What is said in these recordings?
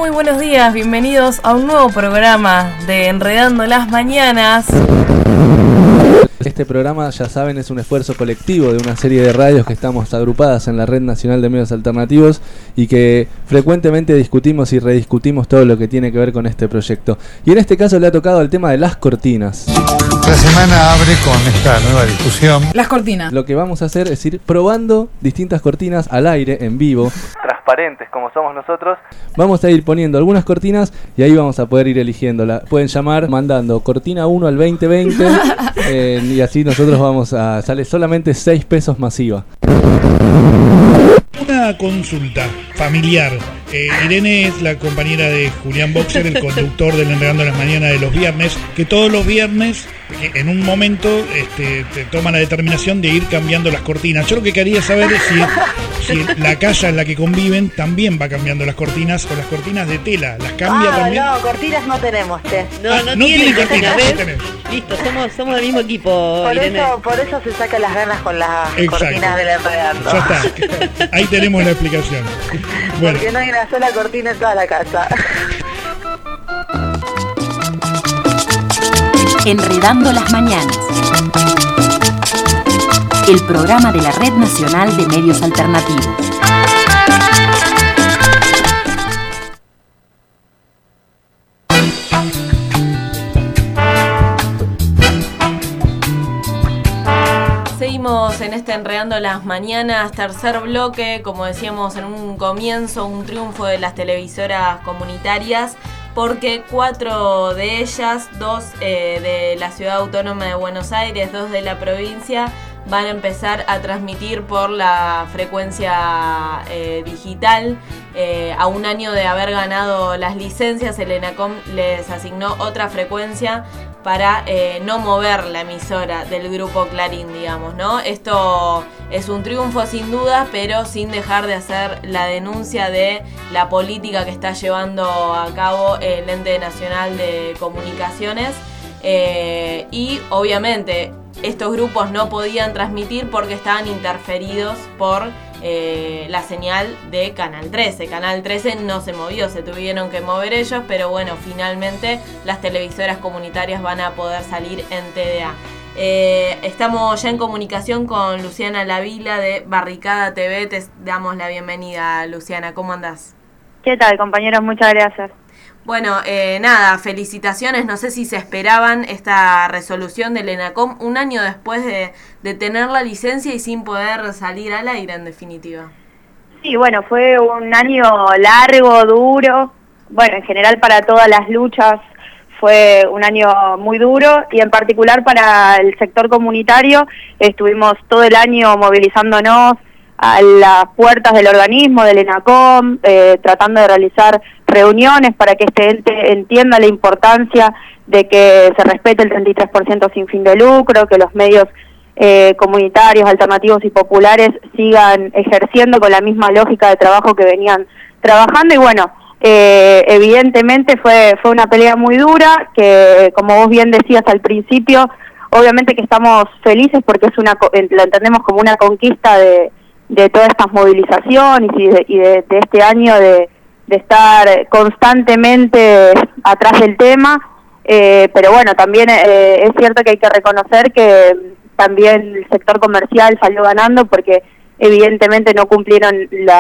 Muy buenos días, bienvenidos a un nuevo programa de Enredando las Mañanas. Este programa, ya saben, es un esfuerzo colectivo de una serie de radios que estamos agrupadas en la Red Nacional de Medios Alternativos y que frecuentemente discutimos y rediscutimos todo lo que tiene que ver con este proyecto. Y en este caso le ha tocado el tema de las cortinas. La semana abre con esta nueva discusión. Las cortinas. Lo que vamos a hacer es ir probando distintas cortinas al aire, en vivo. Transparentes como somos nosotros. Vamos a ir poniendo algunas cortinas y ahí vamos a poder ir eligiéndola. Pueden llamar mandando cortina 1 al 2020 y así nosotros vamos a... Sale solamente 6 pesos masiva. Una consulta familiar. Irene es la compañera de Julián Boxer, el conductor del Enredando las Mañanas de los viernes, que todos los viernes, en un momento, te toma la determinación de ir cambiando las cortinas. Yo lo que quería saber es si la casa en la que conviven también va cambiando las cortinas o las cortinas de tela. ¿Las cambia también? No, cortinas no tenemos, che. No tienen cortinas. Listo, somos del mismo equipo, Irene. Por eso se sacan las ganas con las cortinas del Enredando. Ya está. Ahí tenemos la explicación. Bueno. Porque no hay una sola cortina en toda la casa. Enredando las Mañanas. El programa de la Red Nacional de Medios Alternativos. Seguimos en este Enredando las Mañanas, tercer bloque, como decíamos en un comienzo, un triunfo de las televisoras comunitarias, porque 4 de ellas, 2 de la Ciudad Autónoma de Buenos Aires, 2 de la provincia, van a empezar a transmitir por la frecuencia digital. A un año de haber ganado las licencias, el ENACOM les asignó otra frecuencia para no mover la emisora del grupo Clarín, digamos, ¿no? Esto es un triunfo sin duda, pero sin dejar de hacer la denuncia de la política que está llevando a cabo el Ente Nacional de Comunicaciones. Y obviamente estos grupos no podían transmitir porque estaban interferidos por la señal de Canal 13. Canal 13 no se movió, se tuvieron que mover ellos, pero bueno, finalmente las televisoras comunitarias van a poder salir en TDA. Estamos ya en comunicación con Luciana Lavila de Barricada TV. Te damos la bienvenida, Luciana. ¿Cómo andás? ¿Qué tal, compañeros? Muchas gracias. Bueno, nada, felicitaciones. No sé si se esperaban esta resolución del ENACOM un año después de tener la licencia y sin poder salir al aire, en definitiva. Sí, bueno, fue un año largo, duro. Bueno, en general para todas las luchas fue un año muy duro y en particular para el sector comunitario estuvimos todo el año movilizándonos a las puertas del organismo, del ENACOM, tratando de realizar reuniones para que este ente entienda la importancia de que se respete el 33% sin fin de lucro, que los medios comunitarios, alternativos y populares sigan ejerciendo con la misma lógica de trabajo que venían trabajando. Y bueno, evidentemente fue una pelea muy dura, que como vos bien decías al principio, obviamente que estamos felices porque lo entendemos como una conquista de todas estas movilizaciones y de este año de estar constantemente atrás del tema, pero bueno, también es cierto que hay que reconocer que también el sector comercial salió ganando porque evidentemente no cumplieron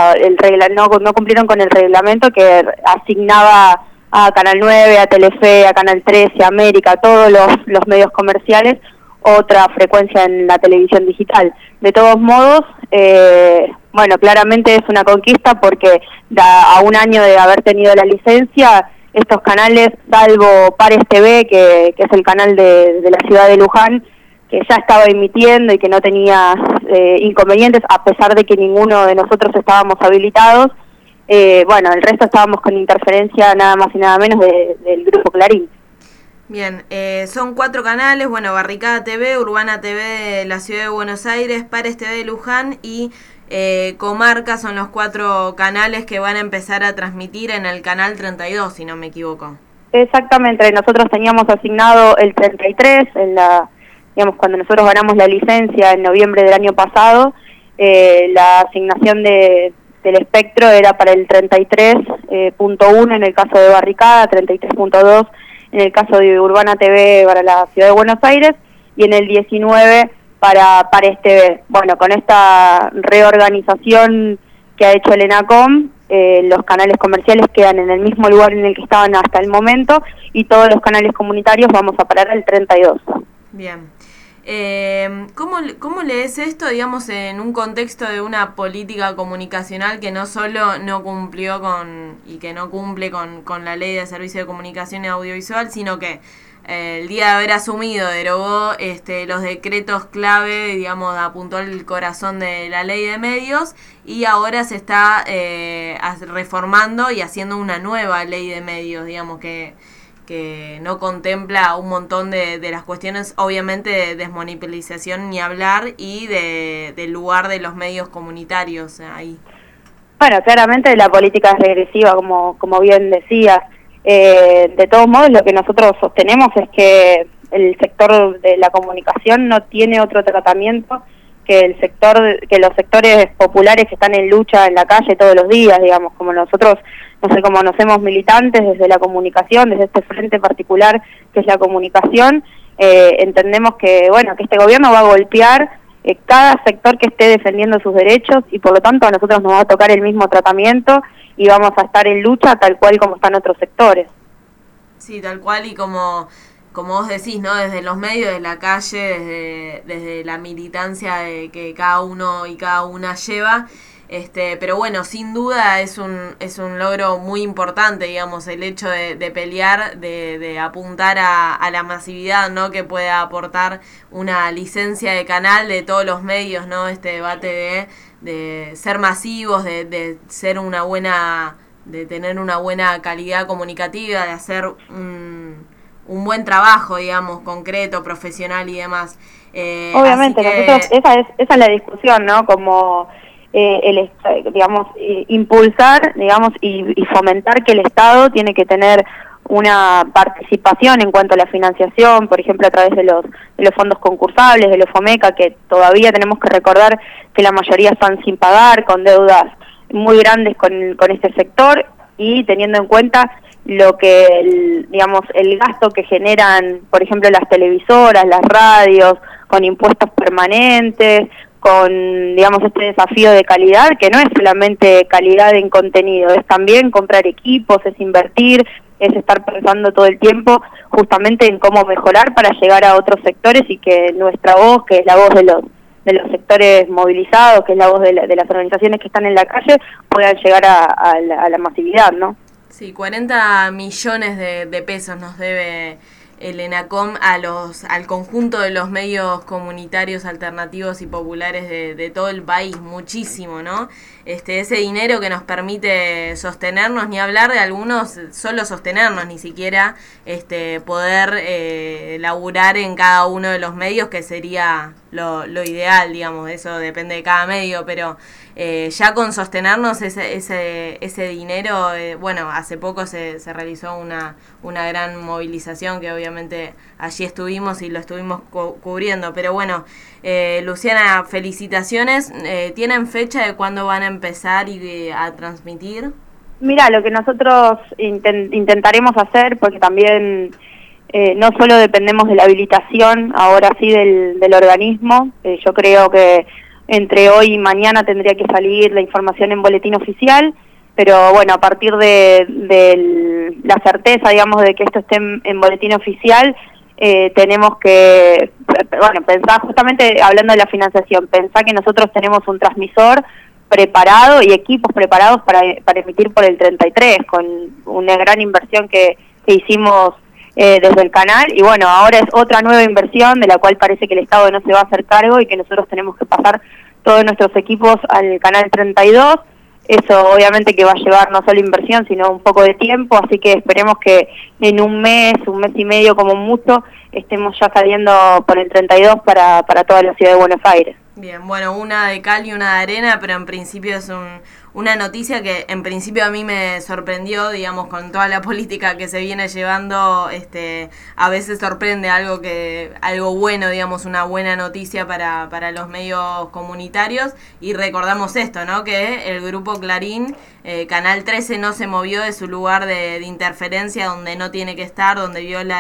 no cumplieron con el reglamento que asignaba a Canal 9, a Telefe, a Canal 13, a América, a todos los medios comerciales otra frecuencia en la televisión digital. De todos modos, bueno, claramente es una conquista porque a un año de haber tenido la licencia, estos canales, salvo Pares TV, que es el canal de la ciudad de Luján, que ya estaba emitiendo y que no tenía inconvenientes, a pesar de que ninguno de nosotros estábamos habilitados, bueno, el resto estábamos con interferencia nada más y nada menos del grupo Clarín. Bien, son 4 canales, bueno, Barricada TV, Urbana TV de la Ciudad de Buenos Aires, Pares TV de Luján y Comarca son los 4 canales que van a empezar a transmitir en el canal 32, si no me equivoco. Exactamente, nosotros teníamos asignado el 33, digamos, cuando nosotros ganamos la licencia en noviembre del año pasado, la asignación del espectro era para el 33 33.1 en el caso de Barricada, 33.2 en el caso de Urbana TV para la Ciudad de Buenos Aires, y en el 19 para Pares TV. Bueno, con esta reorganización que ha hecho el ENACOM, los canales comerciales quedan en el mismo lugar en el que estaban hasta el momento, y todos los canales comunitarios vamos a parar al 32. Bien. ¿Cómo lees esto, digamos, en un contexto de una política comunicacional que no solo no cumplió y que no cumple con la Ley de Servicio de Comunicación y Audiovisual, sino que el día de haber asumido derogó los decretos clave, digamos, apuntó el corazón de la Ley de Medios, y ahora se está reformando y haciendo una nueva Ley de Medios, digamos, que no contempla un montón de las cuestiones, obviamente, de desmonopolización ni hablar, y del lugar de los medios comunitarios ahí? Bueno, claramente la política es regresiva, como bien decías. De todos modos, lo que nosotros sostenemos es que el sector de la comunicación no tiene otro tratamiento que los sectores populares que están en lucha en la calle todos los días, digamos, como nosotros, no sé, como nos hemos militantes desde la comunicación, desde este frente particular que es la comunicación, entendemos que, bueno, que este gobierno va a golpear cada sector que esté defendiendo sus derechos, y por lo tanto a nosotros nos va a tocar el mismo tratamiento y vamos a estar en lucha tal cual como están otros sectores. Sí, tal cual, y como vos decís, ¿no? Desde los medios, desde la calle, desde la militancia que cada uno y cada una lleva. Pero bueno, sin duda es un logro muy importante, digamos, el hecho de pelear, de apuntar a la masividad, ¿no? Que pueda aportar una licencia de canal de todos los medios, ¿no? Este debate de ser masivos, de ser de tener una buena calidad comunicativa, de hacer un buen trabajo, digamos, concreto, profesional y demás. Obviamente, nosotros, esa es la discusión, ¿no? Como impulsar, digamos, y fomentar que el Estado tiene que tener una participación en cuanto a la financiación, por ejemplo, a través de los fondos concursables, de los FOMECA, que todavía tenemos que recordar que la mayoría están sin pagar, con deudas muy grandes con este sector, y teniendo en cuenta lo que el gasto que generan, por ejemplo, las televisoras, las radios, con impuestos permanentes, con, digamos, este desafío de calidad, que no es solamente calidad en contenido, es también comprar equipos, es invertir, es estar pensando todo el tiempo justamente en cómo mejorar para llegar a otros sectores, y que nuestra voz, que es la voz de los sectores movilizados, que es la voz de las organizaciones que están en la calle, puedan llegar a la masividad, ¿no? Sí, 40 millones de pesos nos debe el ENACOM al conjunto de los medios comunitarios, alternativos y populares de todo el país, muchísimo, ¿no? Ese dinero que nos permite sostenernos, ni hablar de algunos, solo sostenernos, ni siquiera poder laburar en cada uno de los medios, que sería lo ideal, digamos, eso depende de cada medio, pero ya con sostenernos ese dinero, bueno, hace poco se realizó una gran movilización que obviamente allí estuvimos y lo estuvimos cubriendo, pero bueno, Luciana, felicitaciones. ¿Tienen fecha de cuándo van a empezar a transmitir? Mira, lo que nosotros intentaremos hacer, porque también no solo dependemos de la habilitación, ahora sí del organismo, yo creo que entre hoy y mañana tendría que salir la información en boletín oficial, pero bueno, a partir de la certeza, digamos, de que esto esté en boletín oficial, tenemos que, bueno, pensar, justamente hablando de la financiación, pensar que nosotros tenemos un transmisor preparado y equipos preparados para emitir por el 33, con una gran inversión que hicimos desde el canal, y bueno, ahora es otra nueva inversión de la cual parece que el Estado no se va a hacer cargo, y que nosotros tenemos que pasar todos nuestros equipos al canal 32. Eso obviamente que va a llevar no solo inversión, sino un poco de tiempo, así que esperemos que en un mes y medio como mucho, estemos ya saliendo por el 32 para toda la ciudad de Buenos Aires. Bien, bueno, una de cal y una de arena, pero en principio es una noticia que en principio a mí me sorprendió, digamos, con toda la política que se viene llevando, a veces sorprende algo bueno, digamos, una buena noticia para los medios comunitarios, y recordamos esto, ¿no? Que el grupo Clarín, Canal 13, no se movió de su lugar de interferencia donde no tiene que estar, donde viola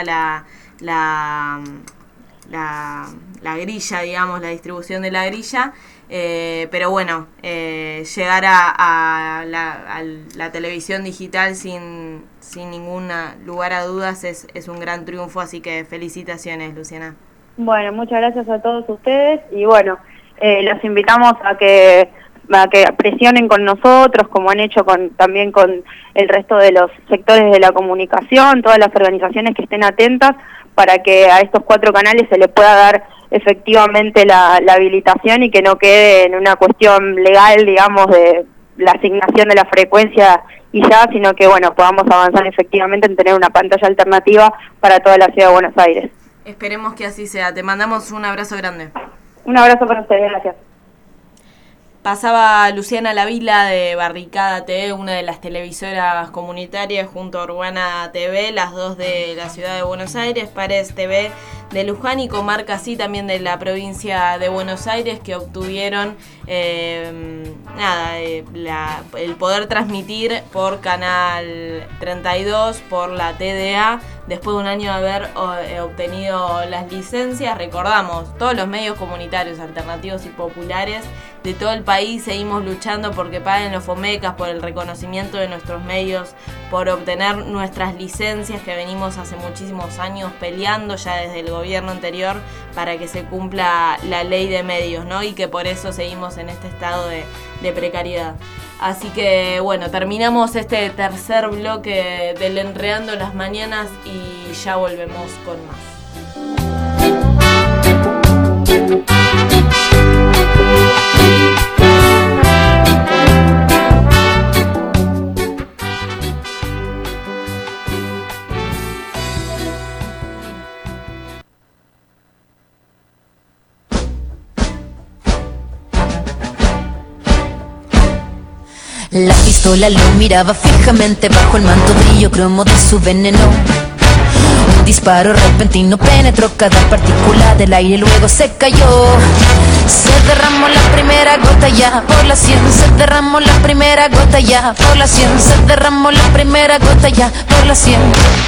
la grilla, digamos, la distribución de la grilla, pero bueno, llegar a la televisión digital sin ningún lugar a dudas es un gran triunfo, así que felicitaciones, Luciana. Bueno, muchas gracias a todos ustedes y bueno, los invitamos a que presionen con nosotros, como han hecho también con el resto de los sectores de la comunicación, todas las organizaciones que estén atentas, para que a estos 4 canales se les pueda dar efectivamente la habilitación y que no quede en una cuestión legal, digamos, de la asignación de la frecuencia y ya, sino que, bueno, podamos avanzar efectivamente en tener una pantalla alternativa para toda la ciudad de Buenos Aires. Esperemos que así sea. Te mandamos un abrazo grande. Un abrazo para ustedes, gracias. Pasaba Luciana Lavila de Barricada TV, una de las televisoras comunitarias junto a Urbana TV, las dos de la ciudad de Buenos Aires, Pares TV de Luján y Comarca así también de la provincia de Buenos Aires, que obtuvieron el poder transmitir por Canal 32, por la TDA, después de un año de haber obtenido las licencias. Recordamos, todos los medios comunitarios, alternativos y populares de todo el país seguimos luchando porque paguen los FOMECAS, por el reconocimiento de nuestros medios, por obtener nuestras licencias que venimos hace muchísimos años peleando ya desde el gobierno anterior para que se cumpla la ley de medios, ¿no? Y que por eso seguimos en este estado de precariedad. Así que bueno, terminamos este tercer bloque del Enredando las Mañanas y ya volvemos con más. La pistola lo miraba fijamente bajo el manto brillo cromo de su veneno. Un disparo repentino penetró cada partícula del aire y luego se cayó. Se derramó la primera gota ya por la 100. Se derramó la primera gota ya por la 100. Se derramó la primera gota ya por la 100.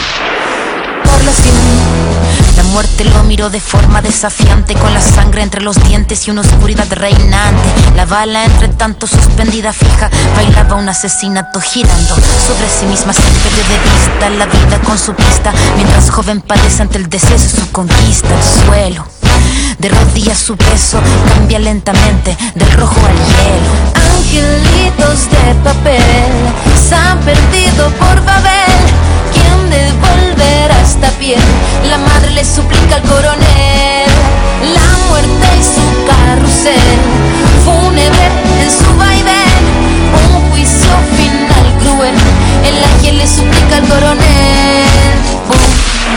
Por la 100. La muerte lo miró de forma desafiante, con la sangre entre los dientes y una oscuridad reinante. La bala entre tanto suspendida fija, bailaba un asesinato girando sobre sí misma. Se perdió de vista la vida con su pista, mientras joven padece ante el deseo de su conquista. El suelo de rodillas su peso cambia lentamente del rojo al hielo. Angelitos de papel se han perdido por Babel. ¿Quién devolverá esta piel? La madre le suplica al coronel. La muerte y su carrusel fúnebre en su vaivén. Un juicio final cruel. El ángel le suplica al coronel. Boom,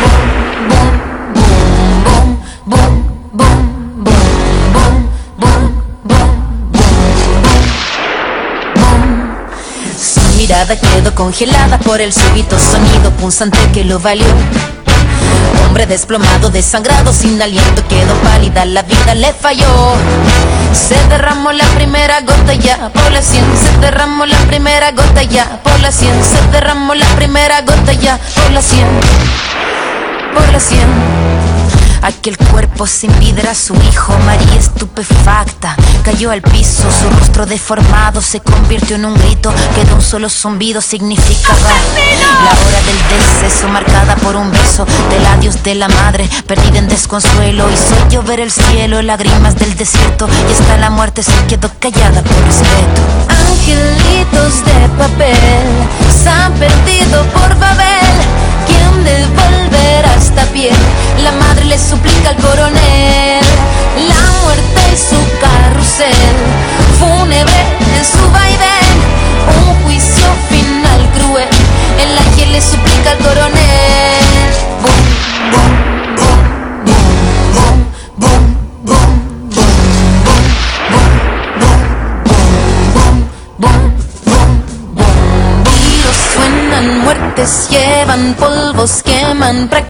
boom, boom, boom, boom, boom, boom, boom, boom, boom, boom, boom. Su mirada quedó congelada por el súbito sonido punzante que lo valió. Hombre desplomado, desangrado, sin aliento, quedó pálida, la vida le falló. Se derramó la primera gota ya por la 100. Se derramó la primera gota ya por la 100. Se derramó la primera gota ya por la 100. Por la 100. Aquel cuerpo sin vida era su hijo. María estupefacta cayó al piso. Su rostro deformado se convirtió en un grito que de un solo zumbido significaba la hora del deceso, marcada por un beso del adiós de la madre, perdida en desconsuelo. Hizo llover el cielo, lágrimas del desierto, y hasta la muerte se quedó callada por respeto. Angelitos de papel se han perdido por Babel. ¿Quién devolverá esta piel? La madre le suplica al coronel. La muerte y su carrusel fúnebre en su vaivén. Un juicio final cruel. El ángel le suplica al coronel. Boom, boom, boom, boom, boom, boom, boom, boom, boom. boom, boom, boom. Tiros suenan, muertes llevan, polvos queman.